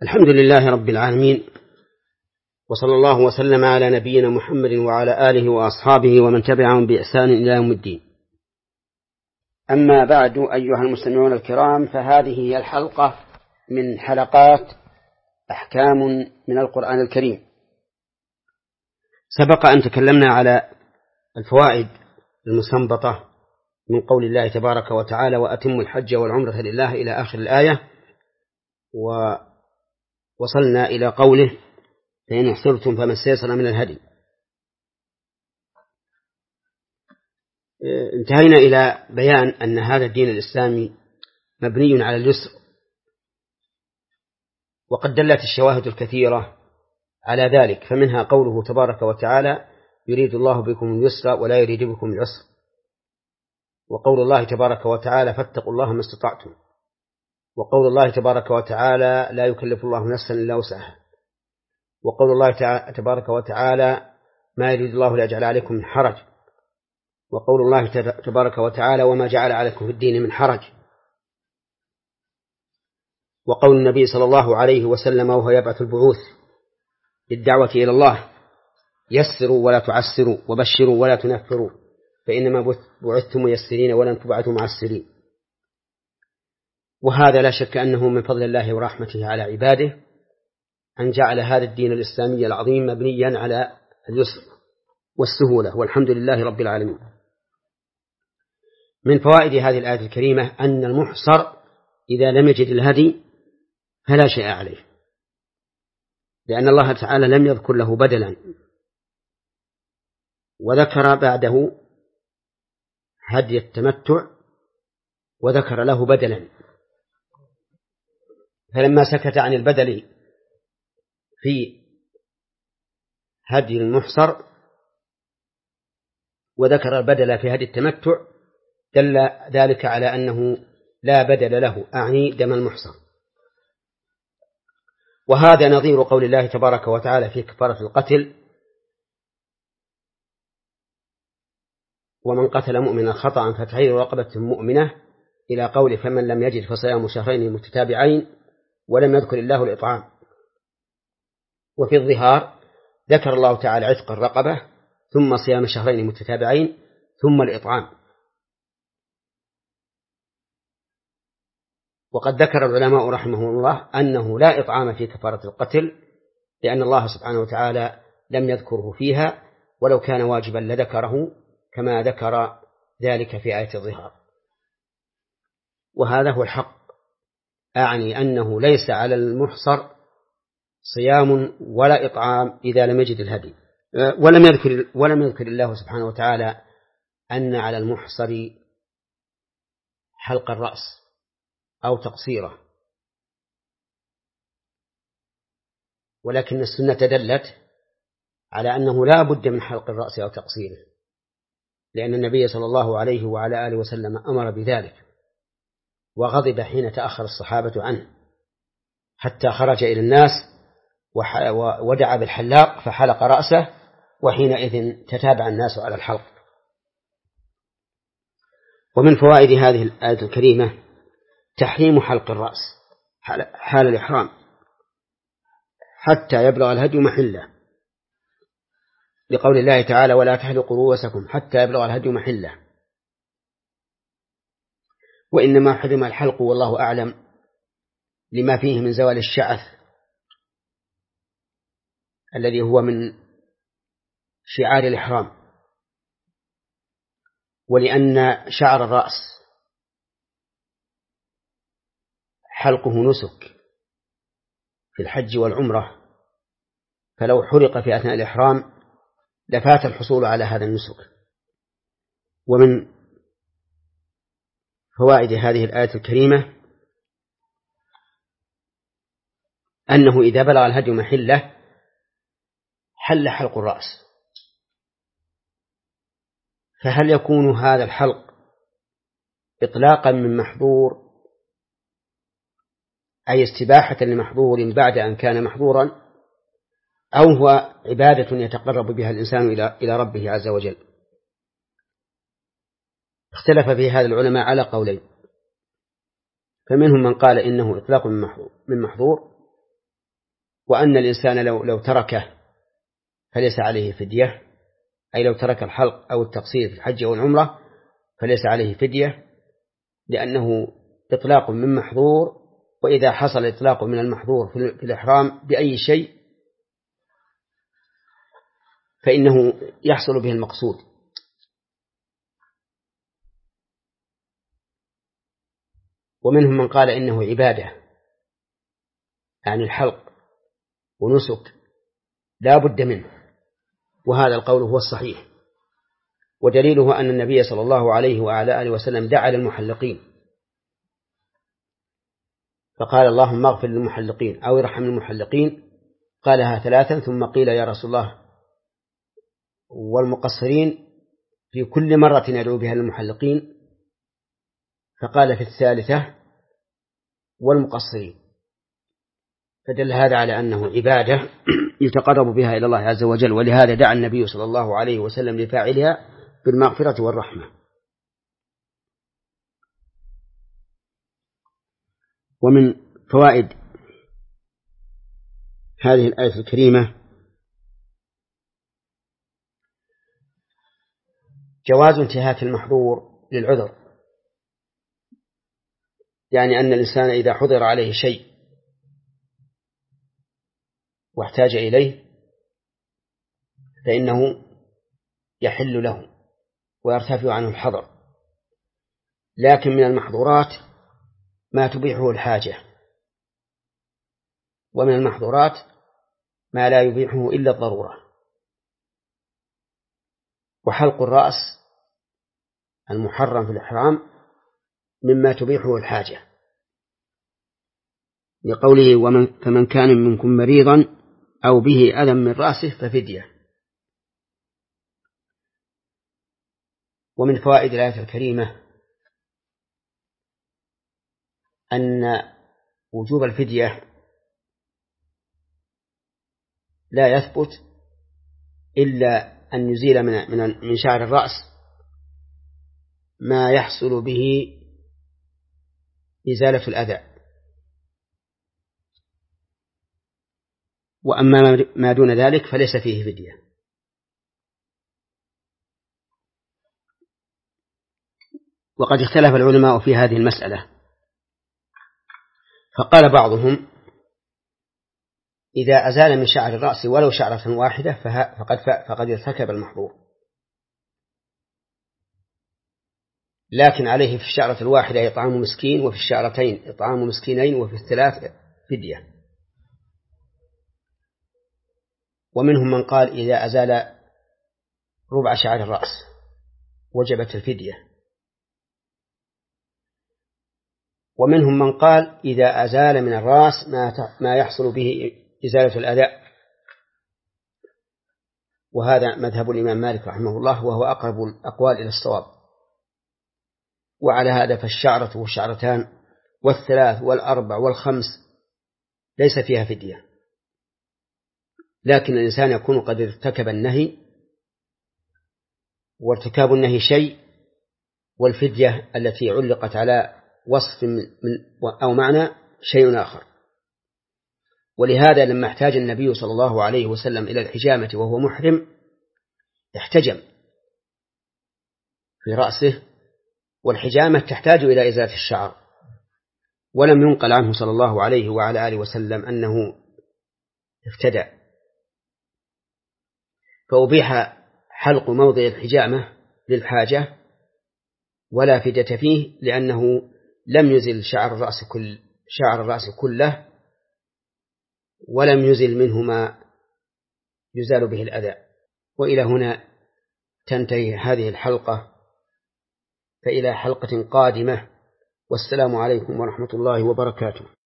الحمد لله رب العالمين، وصلى الله وسلم على نبينا محمد وعلى آله وأصحابه ومن تبعهم بإحسان إلى يوم الدين. أما بعد، أيها المستمعون الكرام، فهذه هي الحلقة من حلقات أحكام من القرآن الكريم. سبق أن تكلمنا على الفوائد المستنبطة من قول الله تبارك وتعالى: وأتموا الحج والعمرة لله إلى آخر الآية، ووصلنا إلى قوله: فإن احصرتم فما استيسر من الهدي. انتهينا إلى بيان أن هذا الدين الإسلامي مبني على اليسر، وقد دلت الشواهد الكثيرة على ذلك، فمنها قوله تبارك وتعالى: يريد الله بكم اليسر ولا يريد بكم العسر، وقول الله تبارك وتعالى: فاتقوا الله ما استطعتم، وقول الله تبارك وتعالى: لا يكلف الله نفسا إلا وسعها، وقول الله تبارك وتعالى: ما يريد الله ليجعل عليكم من حرج، وقول الله تبارك وتعالى: وما جعل عليكم في الدين من حرج، وقول النبي صلى الله عليه وسلم وهو يبعث البعوث للدعوة إلى الله: يسروا ولا تعسروا وبشروا ولا تنفروا، فإنما بعثتم ميسرين ولم تبعثوا معسرين. وهذا لا شك أنه من فضل الله ورحمته على عباده أن جعل هذا الدين الإسلامي العظيم مبنيا على اليسر والسهولة، والحمد لله رب العالمين. من فوائد هذه الآية الكريمة أن المحصر إذا لم يجد الهدي فلا شيء عليه، لأن الله تعالى لم يذكر له بدلا، وذكر بعده هدي التمتع وذكر له بدلا، فلما سكت عن البدل في هدي المحصر وذكر البدل في هدي التمتع دل ذلك على أنه لا بدل له، أعني دم المحصر. وهذا نظير قول الله تبارك وتعالى في كفارة القتل: ومن قتل مؤمنا خطأ فتحرير رقبة مؤمنة، إلى قول: فمن لم يجد فصيام شهرين متتابعين، ولم يذكر الله الإطعام. وفي الظهار ذكر الله تعالى عتق الرقبة، ثم صيام شهرين متتابعين، ثم الإطعام. وقد ذكر العلماء رحمه الله أنه لا إطعام في كفارة القتل، لأن الله سبحانه وتعالى لم يذكره فيها، ولو كان واجبا لذكره كما ذكر ذلك في آية الظهار. وهذا هو الحق، أعني أنه ليس على المحصر صيام ولا إطعام إذا لم يجد الهدي. ولم يذكر الله سبحانه وتعالى أن على المحصر حلق الرأس أو تقصيره، ولكن السنة دلت على أنه لا بد من حلق الرأس أو تقصيره، لأن النبي صلى الله عليه وعلى آله وسلم أمر بذلك، وغضب حين تأخر الصحابة عنه حتى خرج إلى الناس ودعا بالحلاق فحلق رأسه، وحينئذ تتابع الناس على الحلق. ومن فوائد هذه الآية الكريمة تحريم حلق الرأس حال الإحرام حتى يبلغ الهدي محله، لقول الله تعالى: ولا تحلقوا رؤوسكم حتى يبلغ الهدي محله. وإنما حرم الحلق والله أعلم لما فيه من زوال الشعث الذي هو من شعار الإحرام، ولأن شعر الرأس حلقه نسك في الحج والعمرة، فلو حرق في أثناء الإحرام لفات الحصول على هذا النسك. ومن فوائد هذه الآية الكريمة أنه إذا بلغ الهدي محله حل حلق الرأس، فهل يكون هذا الحلق إطلاقا من محظور، أي استباحة لمحظور بعد أن كان محظورا، أو هو عبادة يتقرب بها الإنسان إلى ربه عز وجل؟ اختلف في هذا العلماء على قولين، فمنهم من قال إنه إطلاق من محظور، وأن الإنسان لو تركه فليس عليه فدية، أي لو ترك الحلق أو التقصير في الحج أو العمرة فليس عليه فدية، لأنه إطلاق من محظور، وإذا حصل إطلاق من المحظور في الإحرام بأي شيء فإنه يحصل به المقصود. ومنهم من قال إنه عبادة، يعني الحلق ونسك لا بد منه، وهذا القول هو الصحيح، ودليله أن النبي صلى الله عليه وعلى آله وسلم دعا للمحلقين فقال اللهم اغفر للمحلقين أو ارحم المحلقين، قالها 3 ثم قيل يا رسول الله والمقصرين في كل مرة ندعو بها للمحلقين، فقال في 3 والمقصرين، فدل هذا على أنه عبادة يتقرب بها إلى الله عز وجل، ولهذا دعا النبي صلى الله عليه وسلم لفاعلها بالمغفرة والرحمة. ومن فوائد هذه الآية الكريمة جواز انتهاك المحظور للعذر، يعني أن الإنسان إذا حضر عليه شيء واحتاج إليه فإنه يحل له ويرتفع عنه الحظر، لكن من المحظورات ما تبيحه الحاجة، ومن المحظورات ما لا يبيحه إلا الضرورة. وحلق الرأس المحرم في الإحرام مما تبيحه الحاجة، لقوله فمن كان منكم مريضا أو به أذى من رأسه ففدية. ومن فوائد الآية الكريمة أن وجوب الفدية لا يثبت إلا أن يزيل من شعر الرأس ما يحصل به إزالة الأذى، وأما ما دون ذلك فليس فيه فدية. وقد اختلف العلماء في هذه المسألة، فقال بعضهم إذا أزال من شعر الرأس ولو شعرة واحدة فقد ارتكب المحظور، لكن عليه في الشعرة الواحدة إطعام مسكين، وفي الشعرتين إطعام مسكينين، وفي 3 فدية. ومنهم من قال إذا أزال ربع شعر الرأس وجبت الفدية، ومنهم من قال إذا أزال من الرأس ما يحصل به إزالة الأذى، وهذا مذهب الإمام مالك رحمه الله، وهو أقرب الأقوال إلى الصواب. وعلى هذا فالشعرة والشعرتان وال3 وال4 وال5 ليس فيها فدية، لكن الإنسان يكون قد ارتكب النهي، وارتكاب النهي شيء، والفدية التي علقت على وصف أو معنى شيء آخر. ولهذا لما احتاج النبي صلى الله عليه وسلم إلى الحجامة وهو محرم احتجم في رأسه، والحجامة تحتاج إلى إزالة الشعر، ولم ينقل عنه صلى الله عليه وعلى آله وسلم أنه افتدى، فأبيح حلق موضع الحجامة للحاجة ولا فدية فيه، لأنه لم يزل شعر الرأس كله، ولم يزل منه ما يزال به الأذى. وإلى هنا تنتهي هذه الحلقة، فإلى حلقة قادمة، والسلام عليكم ورحمة الله وبركاته.